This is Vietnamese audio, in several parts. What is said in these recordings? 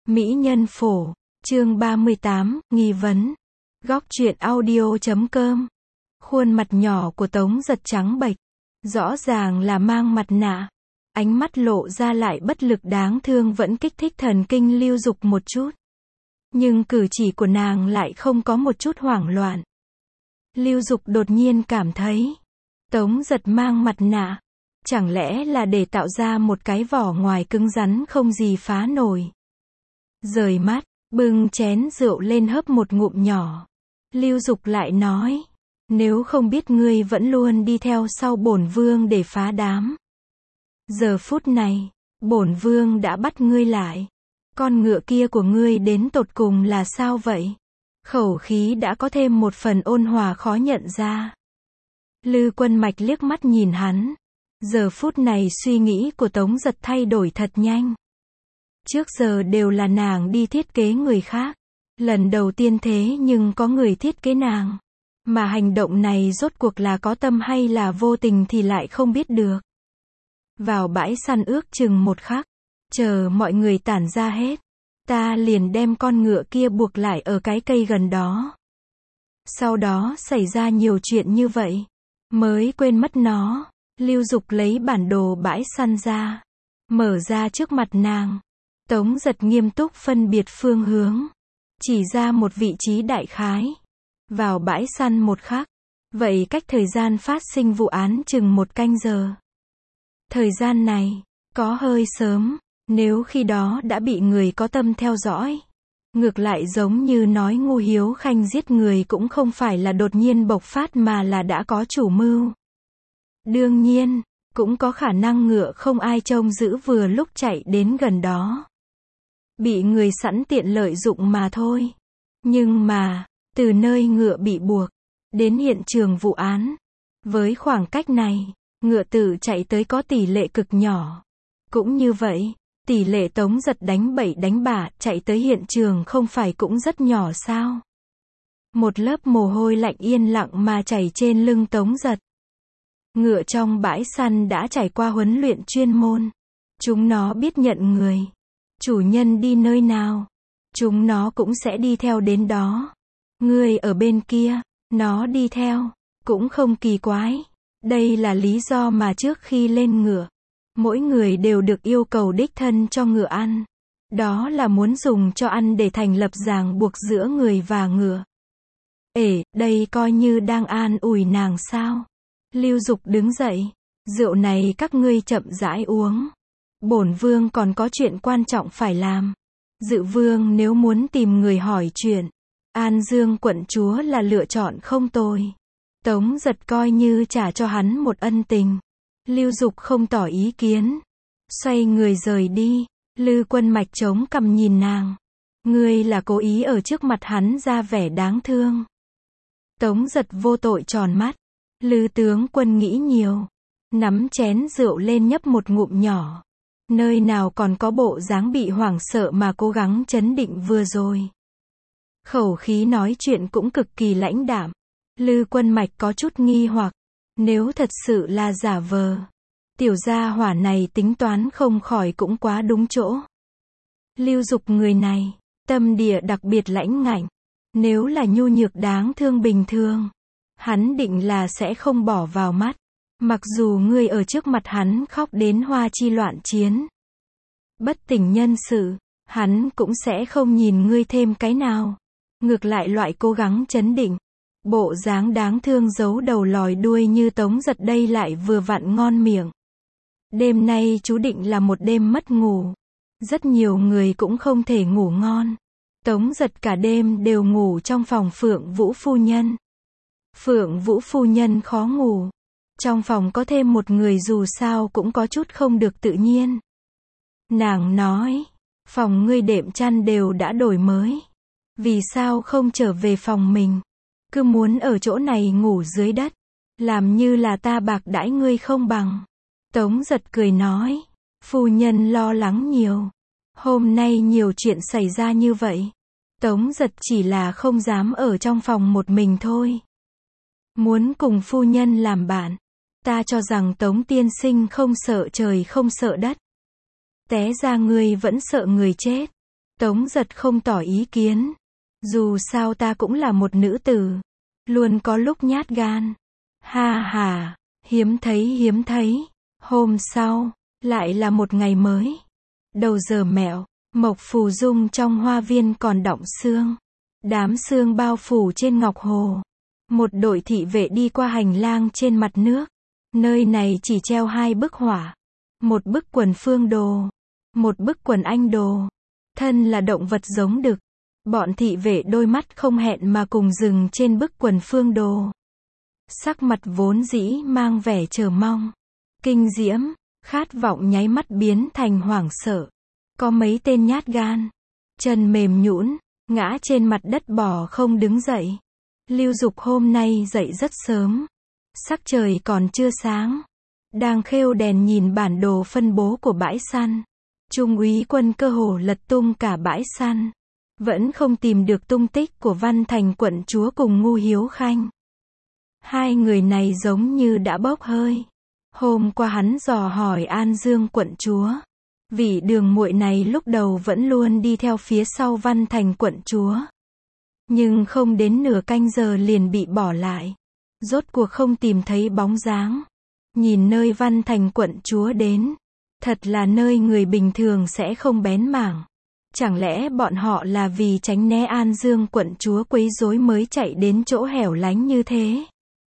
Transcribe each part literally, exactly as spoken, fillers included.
Mỹ nhân phổ, chương ba mươi tám, nghi vấn. Góc truyện audio chấm com. Khuôn mặt nhỏ của Tống Giật trắng bệch, rõ ràng là mang mặt nạ. Ánh mắt lộ ra lại bất lực đáng thương vẫn kích thích thần kinh Lưu Dục một chút. Nhưng cử chỉ của nàng lại không có một chút hoảng loạn. Lưu Dục đột nhiên cảm thấy, Tống Giật mang mặt nạ, chẳng lẽ là để tạo ra một cái vỏ ngoài cứng rắn không gì phá nổi. Rời mắt, bưng chén rượu lên hớp một ngụm nhỏ. Lưu Dục lại nói, nếu không biết ngươi vẫn luôn đi theo sau bổn vương để phá đám. Giờ phút này, bổn vương đã bắt ngươi lại. Con ngựa kia của ngươi đến tột cùng là sao vậy? Khẩu khí đã có thêm một phần ôn hòa khó nhận ra. Lư Quân Mạch liếc mắt nhìn hắn. Giờ phút này suy nghĩ của Tống Giật thay đổi thật nhanh. Trước giờ đều là nàng đi thiết kế người khác. Lần đầu tiên thế nhưng có người thiết kế nàng. Mà hành động này rốt cuộc là có tâm hay là vô tình thì lại không biết được. Vào bãi săn ước chừng một khắc. Chờ mọi người tản ra hết. Ta liền đem con ngựa kia buộc lại ở cái cây gần đó. Sau đó xảy ra nhiều chuyện như vậy. Mới quên mất nó. Lưu Dục lấy bản đồ bãi săn ra. Mở ra trước mặt nàng. Tống Giật nghiêm túc phân biệt phương hướng. Chỉ ra một vị trí đại khái. Vào bãi săn một khắc. Vậy cách thời gian phát sinh vụ án chừng một canh giờ. Thời gian này, có hơi sớm. Nếu khi đó đã bị người có tâm theo dõi. Ngược lại giống như nói Ngu Hiếu Khanh giết người cũng không phải là đột nhiên bộc phát mà là đã có chủ mưu. Đương nhiên, cũng có khả năng ngựa không ai trông giữ vừa lúc chạy đến gần đó. Bị người sẵn tiện lợi dụng mà thôi. Nhưng mà, từ nơi ngựa bị buộc, đến hiện trường vụ án. Với khoảng cách này, ngựa tự chạy tới có tỷ lệ cực nhỏ. Cũng như vậy, tỷ lệ Tống Giật đánh bậy đánh bạ chạy tới hiện trường không phải cũng rất nhỏ sao? Một lớp mồ hôi lạnh yên lặng mà chảy trên lưng Tống Giật. Ngựa trong bãi săn đã trải qua huấn luyện chuyên môn. Chúng nó biết nhận người. Chủ nhân đi nơi nào, chúng nó cũng sẽ đi theo đến đó. Ngươi ở bên kia, nó đi theo, cũng không kỳ quái. Đây là lý do mà trước khi lên ngựa, mỗi người đều được yêu cầu đích thân cho ngựa ăn. Đó là muốn dùng cho ăn để thành lập ràng buộc giữa người và ngựa. Ể, đây coi như đang an ủi nàng sao? Lưu Dục đứng dậy. Rượu này các ngươi chậm rãi uống. Bổn vương còn có chuyện quan trọng phải làm. Dự vương nếu muốn tìm người hỏi chuyện, An Dương quận chúa là lựa chọn không tồi. Tống Giật coi như trả cho hắn một ân tình. Lưu Dục không tỏ ý kiến. Xoay người rời đi. Lư Quân Mạch chống cằm nhìn nàng. Ngươi là cố ý ở trước mặt hắn ra vẻ đáng thương. Tống Giật vô tội tròn mắt. Lư tướng quân nghĩ nhiều. Nắm chén rượu lên nhấp một ngụm nhỏ. Nơi nào còn có bộ dáng bị hoảng sợ mà cố gắng trấn định vừa rồi. Khẩu khí nói chuyện cũng cực kỳ lãnh đạm. Lư Quân Mạch có chút nghi hoặc. Nếu thật sự là giả vờ, tiểu gia hỏa này tính toán không khỏi cũng quá đúng chỗ. Lưu Dục người này, tâm địa đặc biệt lãnh ngạnh. Nếu là nhu nhược đáng thương bình thường, hắn định là sẽ không bỏ vào mắt. Mặc dù ngươi ở trước mặt hắn khóc đến hoa chi loạn chiến, bất tỉnh nhân sự, hắn cũng sẽ không nhìn ngươi thêm cái nào. Ngược lại loại cố gắng trấn định, bộ dáng đáng thương giấu đầu lòi đuôi như Tống Giật đây lại vừa vặn ngon miệng. Đêm nay chú định là một đêm mất ngủ. Rất nhiều người cũng không thể ngủ ngon. Tống Giật cả đêm đều ngủ trong phòng Phượng Vũ phu nhân. Phượng Vũ phu nhân khó ngủ. Trong phòng có thêm một người dù sao cũng có chút không được tự nhiên. Nàng nói, phòng ngươi đệm chăn đều đã đổi mới. Vì sao không trở về phòng mình? Cứ muốn ở chỗ này ngủ dưới đất. Làm như là ta bạc đãi ngươi không bằng. Tống Giật cười nói, phu nhân lo lắng nhiều. Hôm nay nhiều chuyện xảy ra như vậy. Tống Giật chỉ là không dám ở trong phòng một mình thôi. Muốn cùng phu nhân làm bạn. Ta cho rằng Tống tiên sinh không sợ trời không sợ đất. Té ra ngươi vẫn sợ người chết. Tống Giật không tỏ ý kiến. Dù sao ta cũng là một nữ tử. Luôn có lúc nhát gan. Ha ha, hiếm thấy hiếm thấy. Hôm sau, lại là một ngày mới. Đầu giờ mẹo, Mộc Phù Dung trong hoa viên còn đọng sương. Đám sương bao phủ trên ngọc hồ. Một đội thị vệ đi qua hành lang trên mặt nước. Nơi này chỉ treo hai bức họa. Một bức quần phương đồ. Một bức quần anh đồ. Thân là động vật giống đực. Bọn thị vệ đôi mắt không hẹn mà cùng dừng trên bức quần phương đồ. Sắc mặt vốn dĩ mang vẻ chờ mong, kinh diễm, khát vọng nháy mắt biến thành hoảng sợ. Có mấy tên nhát gan, chân mềm nhũn, ngã trên mặt đất bò không đứng dậy. Lưu Dục hôm nay dậy rất sớm. Sắc trời còn chưa sáng. Đang khêu đèn nhìn bản đồ phân bố của bãi săn. Trung úy Quân cơ hồ lật tung cả bãi săn. Vẫn không tìm được tung tích của Văn Thành quận chúa cùng Ngu Hiếu Khanh. Hai người này giống như đã bốc hơi. Hôm qua hắn dò hỏi An Dương quận chúa. Vị đường muội này lúc đầu vẫn luôn đi theo phía sau Văn Thành quận chúa. Nhưng không đến nửa canh giờ liền bị bỏ lại. Rốt cuộc không tìm thấy bóng dáng. Nhìn nơi Văn Thành quận chúa đến. Thật là nơi người bình thường sẽ không bén mảng. Chẳng lẽ bọn họ là vì tránh né An Dương quận chúa quấy rối mới chạy đến chỗ hẻo lánh như thế?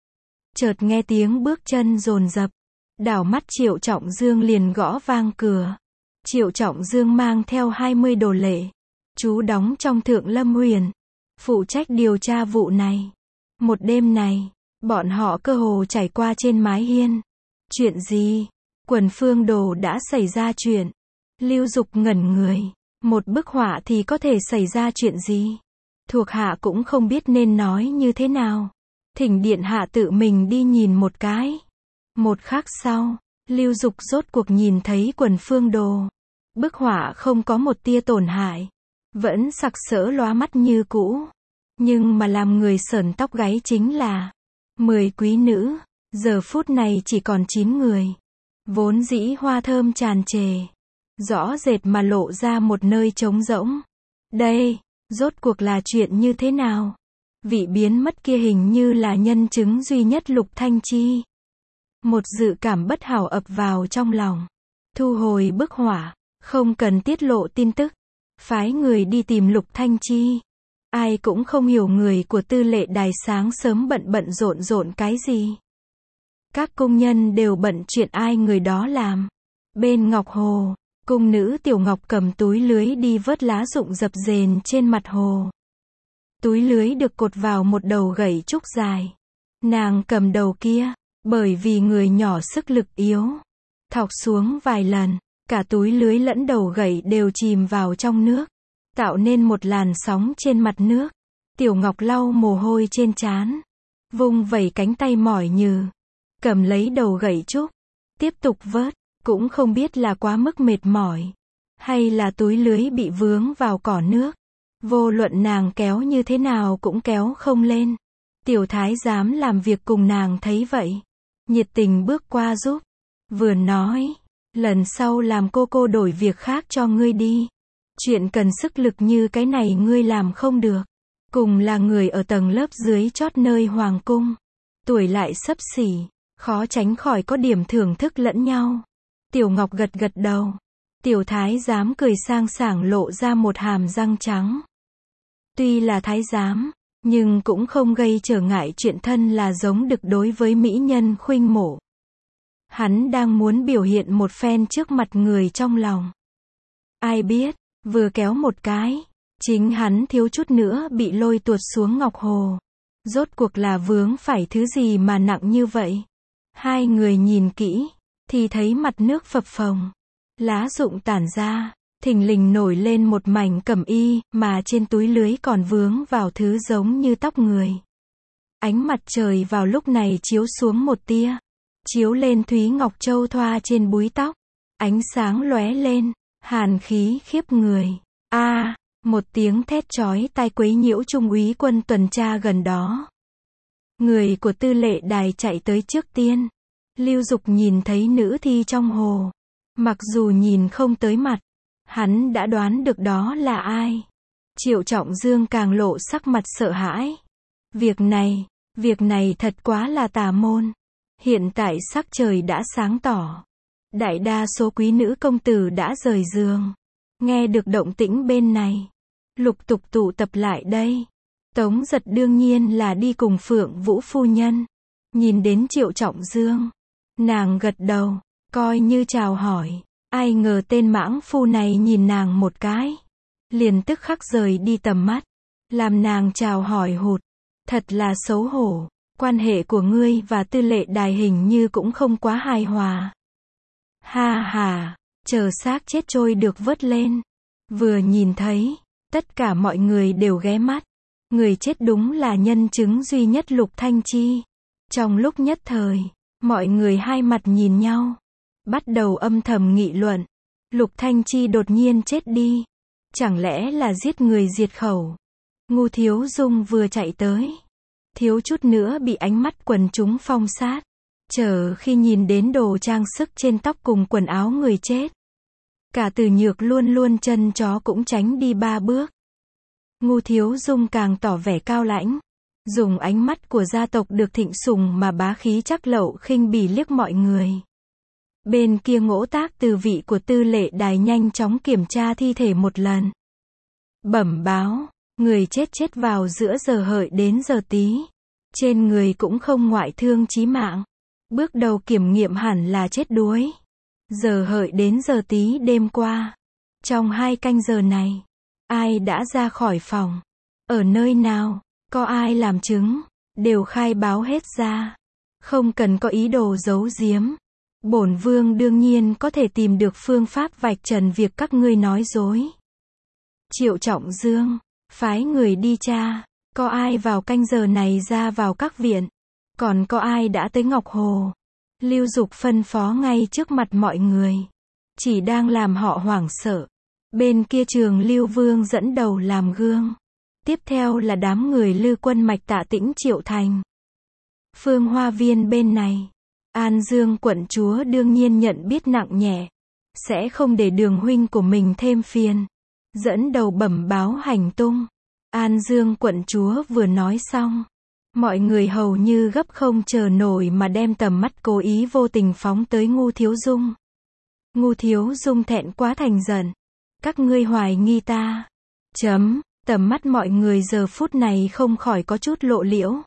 Chợt nghe tiếng bước chân dồn dập. Đảo mắt Triệu Trọng Dương liền gõ vang cửa. Triệu Trọng Dương mang theo hai mươi đồ lệ. Chú đóng trong Thượng Lâm Huyền. Phụ trách điều tra vụ này. Một đêm này, bọn họ cơ hồ trải qua trên mái hiên. Chuyện gì? Quần phương đồ đã xảy ra chuyện. Lưu Dục ngẩn người. Một bức họa thì có thể xảy ra chuyện gì? Thuộc hạ cũng không biết nên nói như thế nào. Thỉnh điện hạ tự mình đi nhìn một cái. Một khắc sau, Lưu Dục rốt cuộc nhìn thấy quần phương đồ. Bức họa không có một tia tổn hại. Vẫn sặc sỡ lóa mắt như cũ. Nhưng mà làm người sởn tóc gáy chính là mười quý nữ. Giờ phút này chỉ còn chín người. Vốn dĩ hoa thơm tràn trề. Rõ rệt mà lộ ra một nơi trống rỗng. Đây, rốt cuộc là chuyện như thế nào? Vị biến mất kia hình như là nhân chứng duy nhất Lục Thanh Chi. Một dự cảm bất hảo ập vào trong lòng. Thu hồi bức họa, không cần tiết lộ tin tức. Phái người đi tìm Lục Thanh Chi. Ai cũng không hiểu người của Tư Lệ Đài sáng sớm bận bận rộn rộn cái gì. Các công nhân đều bận chuyện ai người đó làm. Bên Ngọc Hồ, cung nữ Tiểu Ngọc cầm túi lưới đi vớt lá rụng dập dềnh trên mặt hồ. Túi lưới được cột vào một đầu gậy trúc dài. Nàng cầm đầu kia, bởi vì người nhỏ sức lực yếu. Thọc xuống vài lần, cả túi lưới lẫn đầu gậy đều chìm vào trong nước. Tạo nên một làn sóng trên mặt nước. Tiểu Ngọc lau mồ hôi trên trán. Vung vẩy cánh tay mỏi nhừ. Cầm lấy đầu gậy trúc. Tiếp tục vớt. Cũng không biết là quá mức mệt mỏi. Hay là túi lưới bị vướng vào cỏ nước. Vô luận nàng kéo như thế nào cũng kéo không lên. Tiểu thái giám làm việc cùng nàng thấy vậy. Nhiệt tình bước qua giúp. Vừa nói. Lần sau làm cô cô đổi việc khác cho ngươi đi. Chuyện cần sức lực như cái này ngươi làm không được. Cùng là người ở tầng lớp dưới chót nơi hoàng cung. Tuổi lại xấp xỉ. Khó tránh khỏi có điểm thưởng thức lẫn nhau. Tiểu Ngọc gật gật đầu. Tiểu thái giám cười sang sảng lộ ra một hàm răng trắng. Tuy là thái giám, nhưng cũng không gây trở ngại chuyện thân là giống đực đối với mỹ nhân khuynh mộ. Hắn đang muốn biểu hiện một phen trước mặt người trong lòng. Ai biết, vừa kéo một cái, chính hắn thiếu chút nữa bị lôi tuột xuống Ngọc Hồ. Rốt cuộc là vướng phải thứ gì mà nặng như vậy? Hai người nhìn kỹ, thì thấy mặt nước phập phồng. Lá rụng tản ra, thình lình nổi lên một mảnh cẩm y, mà trên túi lưới còn vướng vào thứ giống như tóc người. Ánh mặt trời vào lúc này chiếu xuống một tia, chiếu lên Thúy Ngọc Châu thoa trên búi tóc. Ánh sáng lóe lên, hàn khí khiếp người. A, à, một tiếng thét chói tai quấy nhiễu Trung úy Quân tuần tra gần đó. Người của Tư Lệ Đài chạy tới trước tiên. Lưu Dục nhìn thấy nữ thi trong hồ. Mặc dù nhìn không tới mặt, Hắn đã đoán được đó là ai. Triệu Trọng Dương càng lộ sắc mặt sợ hãi. Việc này, việc này thật quá là tà môn. Hiện tại sắc trời đã sáng tỏ. Đại đa số quý nữ công tử đã rời giường. Nghe được động tĩnh bên này, lục tục tụ tập lại đây. Tống Giật đương nhiên là đi cùng Phượng Vũ phu nhân. Nhìn đến Triệu Trọng Dương, nàng gật đầu, coi như chào hỏi. Ai ngờ tên mãng phu này nhìn nàng một cái, liền tức khắc rời đi tầm mắt, làm nàng chào hỏi hụt. Thật là xấu hổ, quan hệ của ngươi và Tư Lệ Đài hình như cũng không quá hài hòa. Ha ha, chờ xác chết trôi được vớt lên. Vừa nhìn thấy, tất cả mọi người đều ghé mắt. Người chết đúng là nhân chứng duy nhất Lục Thanh Chi. Trong lúc nhất thời, mọi người hai mặt nhìn nhau, bắt đầu âm thầm nghị luận. Lục Thanh Chi đột nhiên chết đi. Chẳng lẽ là giết người diệt khẩu? Ngu Thiếu Dung vừa chạy tới, thiếu chút nữa bị ánh mắt quần chúng phong sát. Chờ khi nhìn đến đồ trang sức trên tóc cùng quần áo người chết, cả Từ Nhược luôn luôn chân chó cũng tránh đi ba bước. Ngu Thiếu Dung càng tỏ vẻ cao lãnh, dùng ánh mắt của gia tộc được thịnh sùng mà bá khí chắc lậu khinh bỉ liếc mọi người. Bên kia Ngỗ Tác từ vị của Tư Lệ Đài nhanh chóng kiểm tra thi thể một lần. Bẩm báo, người chết chết vào giữa giờ hợi đến giờ tí. Trên người cũng không ngoại thương chí mạng. Bước đầu kiểm nghiệm hẳn là chết đuối. Giờ hợi đến giờ tí đêm qua. Trong hai canh giờ này, ai đã ra khỏi phòng? Ở nơi nào? Có ai làm chứng? Đều khai báo hết ra. Không cần có ý đồ giấu giếm. Bổn vương đương nhiên có thể tìm được phương pháp vạch trần việc các ngươi nói dối. Triệu Trọng Dương, phái người đi tra, có ai vào canh giờ này ra vào các viện, còn có ai đã tới Ngọc Hồ. Lưu Dục phân phó ngay trước mặt mọi người, chỉ đang làm họ hoảng sợ. Bên kia Trường Lưu Vương dẫn đầu làm gương. Tiếp theo là đám người Lư Quân Mạch Tạ Tĩnh Triệu Thành. Phương Hoa Viên bên này, An Dương quận chúa đương nhiên nhận biết nặng nhẹ, sẽ không để Đường huynh của mình thêm phiền. Dẫn đầu bẩm báo hành tung. An Dương quận chúa vừa nói xong, mọi người hầu như gấp không chờ nổi mà đem tầm mắt cố ý vô tình phóng tới Ngu Thiếu Dung. Ngu Thiếu Dung thẹn quá thành giận. Các ngươi hoài nghi ta. Chấm, tầm mắt mọi người giờ phút này không khỏi có chút lộ liễu.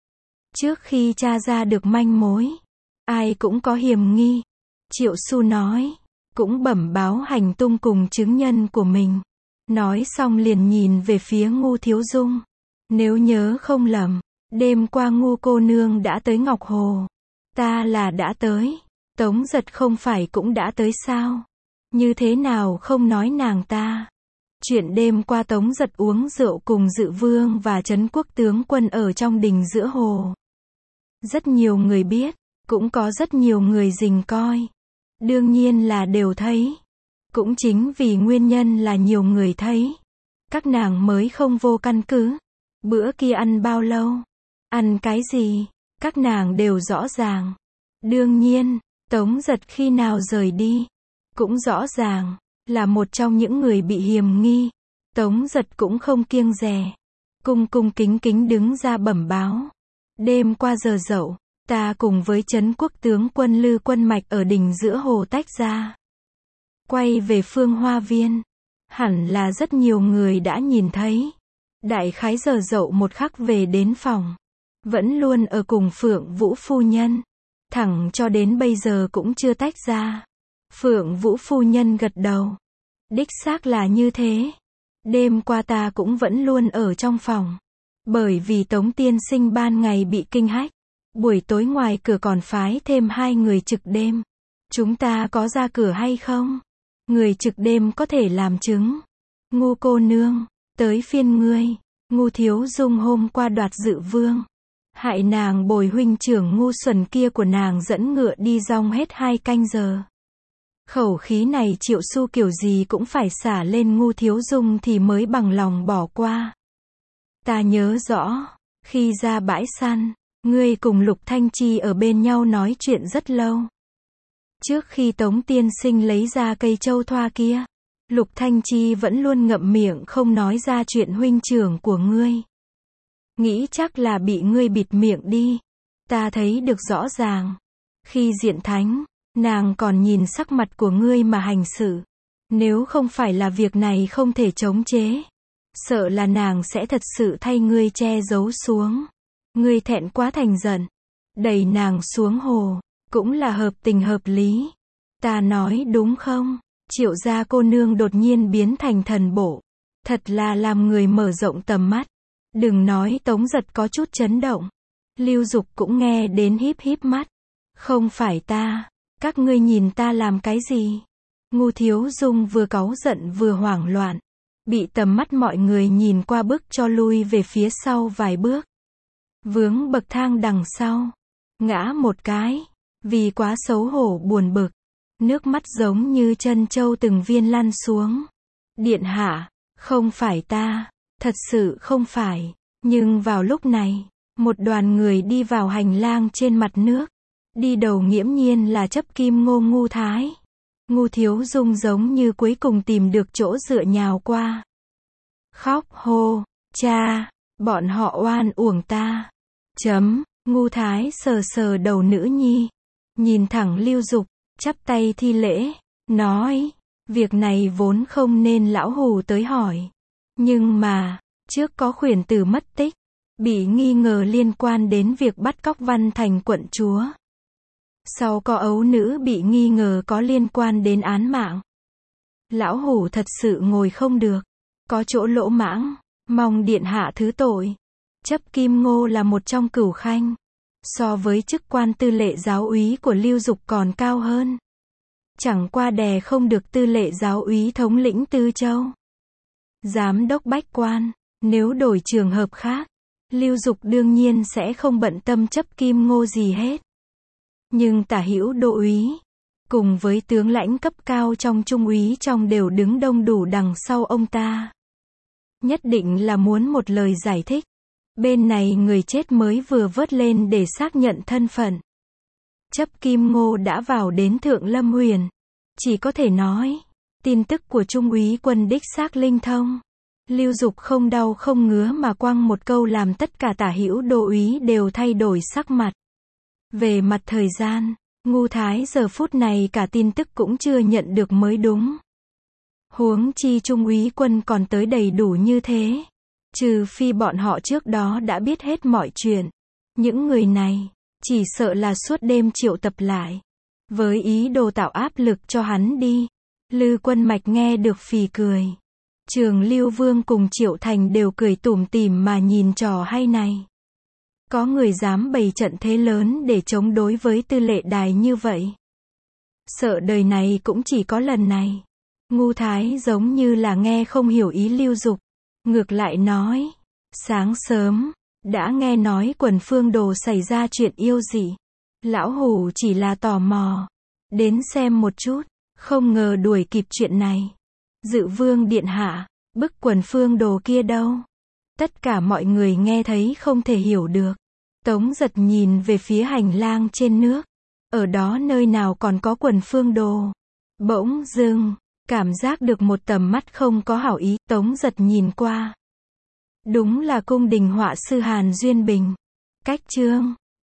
Trước khi tra ra được manh mối, ai cũng có hiềm nghi. Triệu Xu nói, cũng bẩm báo hành tung cùng chứng nhân của mình. Nói xong liền nhìn về phía Ngu Thiếu Dung. Nếu nhớ không lầm, đêm qua Ngu cô nương đã tới Ngọc Hồ. Ta là đã tới. Tống Giật không phải cũng đã tới sao? Như thế nào không nói nàng ta? Chuyện đêm qua Tống Giật uống rượu cùng Dự Vương và Trấn Quốc tướng quân ở trong đình giữa hồ. Rất nhiều người biết, cũng có rất nhiều người rình coi. Đương nhiên là đều thấy. Cũng chính vì nguyên nhân là nhiều người thấy, các nàng mới không vô căn cứ. Bữa kia ăn bao lâu? Ăn cái gì? Các nàng đều rõ ràng. Đương nhiên, Tống Giật khi nào rời đi, cũng rõ ràng, là một trong những người bị hiềm nghi. Tống Giật cũng không kiêng dè, cung cung kính kính đứng ra bẩm báo. Đêm qua giờ dậu, ta cùng với Trấn Quốc tướng quân Lư Quân Mạch ở đỉnh giữa hồ tách ra, quay về Phương Hoa Viên. Hẳn là rất nhiều người đã nhìn thấy. Đại khái giờ dậu một khắc về đến phòng, vẫn luôn ở cùng Phượng Vũ phu nhân, thẳng cho đến bây giờ cũng chưa tách ra. Phượng Vũ phu nhân gật đầu. Đích xác là như thế. Đêm qua ta cũng vẫn luôn ở trong phòng. Bởi vì Tống tiên sinh ban ngày bị kinh hách, buổi tối ngoài cửa còn phái thêm hai người trực đêm. Chúng ta có ra cửa hay không? Người trực đêm có thể làm chứng. Ngu cô nương, tới phiên ngươi. Ngu Thiếu Dung hôm qua đoạt Dự Vương, hại nàng bồi huynh trưởng ngu xuẩn kia của nàng dẫn ngựa đi rong hết hai canh giờ. Khẩu khí này Triệu Xu kiểu gì cũng phải xả lên Ngu Thiếu Dung thì mới bằng lòng bỏ qua. Ta nhớ rõ, khi ra bãi săn, ngươi cùng Lục Thanh Chi ở bên nhau nói chuyện rất lâu. Trước khi Tống tiên sinh lấy ra cây châu thoa kia, Lục Thanh Chi vẫn luôn ngậm miệng không nói ra chuyện huynh trưởng của ngươi. Nghĩ chắc là bị ngươi bịt miệng đi. Ta thấy được rõ ràng. Khi diện thánh, nàng còn nhìn sắc mặt của ngươi mà hành xử. Nếu không phải là việc này không thể chống chế, sợ là nàng sẽ thật sự thay ngươi che giấu xuống. Ngươi thẹn quá thành giận, đẩy nàng xuống hồ, cũng là hợp tình hợp lý. Ta nói đúng không? Triệu gia cô nương đột nhiên biến thành thần bộ. Thật là làm người mở rộng tầm mắt. Đừng nói Tống Giật có chút chấn động. Lưu Dục cũng nghe đến híp híp mắt. Không phải ta. Các ngươi nhìn ta làm cái gì? Ngu Thiếu Dung vừa cáu giận vừa hoảng loạn. Bị tầm mắt mọi người nhìn qua bức cho lui về phía sau vài bước. Vướng bậc thang đằng sau. Ngã một cái. Vì quá xấu hổ buồn bực. Nước mắt giống như chân châu từng viên lăn xuống. Điện hạ, không phải ta. Thật sự không phải. Nhưng vào lúc này, một đoàn người đi vào hành lang trên mặt nước. Đi đầu nghiễm nhiên là Chấp Kim Ngô Ngu Thái. Ngu Thiếu Dung giống như cuối cùng tìm được chỗ dựa nhào qua. Khóc hô, cha, bọn họ oan uổng ta. Chấm, Ngu Thái sờ sờ đầu nữ nhi. Nhìn thẳng Lưu Dục, chắp tay thi lễ, nói, việc này vốn không nên lão hù tới hỏi. Nhưng mà, trước có khuyển tử mất tích, bị nghi ngờ liên quan đến việc bắt cóc Văn Thành quận chúa. Sau có ấu nữ bị nghi ngờ có liên quan đến án mạng. Lão hủ thật sự ngồi không được, có chỗ lỗ mãng, mong điện hạ thứ tội. Chấp Kim Ngô là một trong cửu khanh, so với chức quan tư lệ giáo úy của Lưu Dục còn cao hơn. Chẳng qua đè không được tư lệ giáo úy thống lĩnh Tư Châu. Giám đốc bách quan, nếu đổi trường hợp khác, Lưu Dục đương nhiên sẽ không bận tâm Chấp Kim Ngô gì hết. Nhưng tả hữu đô úy, cùng với tướng lãnh cấp cao trong trung úy trong đều đứng đông đủ đằng sau ông ta. Nhất định là muốn một lời giải thích. Bên này người chết mới vừa vớt lên để xác nhận thân phận. Chấp Kim Ngô đã vào đến Thượng Lâm Huyền. Chỉ có thể nói, tin tức của trung úy quân đích xác linh thông. Lưu Dục không đau không ngứa mà quăng một câu làm tất cả tả hữu đô úy đều thay đổi sắc mặt. Về mặt thời gian, Ngu Thái giờ phút này cả tin tức cũng chưa nhận được mới đúng. Huống chi trung úy quân còn tới đầy đủ như thế. Trừ phi bọn họ trước đó đã biết hết mọi chuyện. Những người này, chỉ sợ là suốt đêm triệu tập lại. Với ý đồ tạo áp lực cho hắn đi. Lư Quân Mạch nghe được phì cười. Trường Lưu Vương cùng Triệu Thành đều cười tủm tỉm mà nhìn trò hay này. Có người dám bày trận thế lớn để chống đối với tư lệ đài như vậy. Sợ đời này cũng chỉ có lần này. Ngu Thái giống như là nghe không hiểu ý Lưu Dục. Ngược lại nói, sáng sớm, đã nghe nói quần Phương Đồ xảy ra chuyện yêu dị. Lão hủ chỉ là tò mò, đến xem một chút, không ngờ đuổi kịp chuyện này. Dự Vương điện hạ, bức quần Phương Đồ kia đâu? Tất cả mọi người nghe thấy không thể hiểu được. Tống Giật nhìn về phía hành lang trên nước. Ở đó nơi nào còn có quần Phương Đồ. Bỗng dưng, cảm giác được một tầm mắt không có hảo ý. Tống Giật nhìn qua. Đúng là cung đình họa sư Hàn Duyên Bình. Cách chương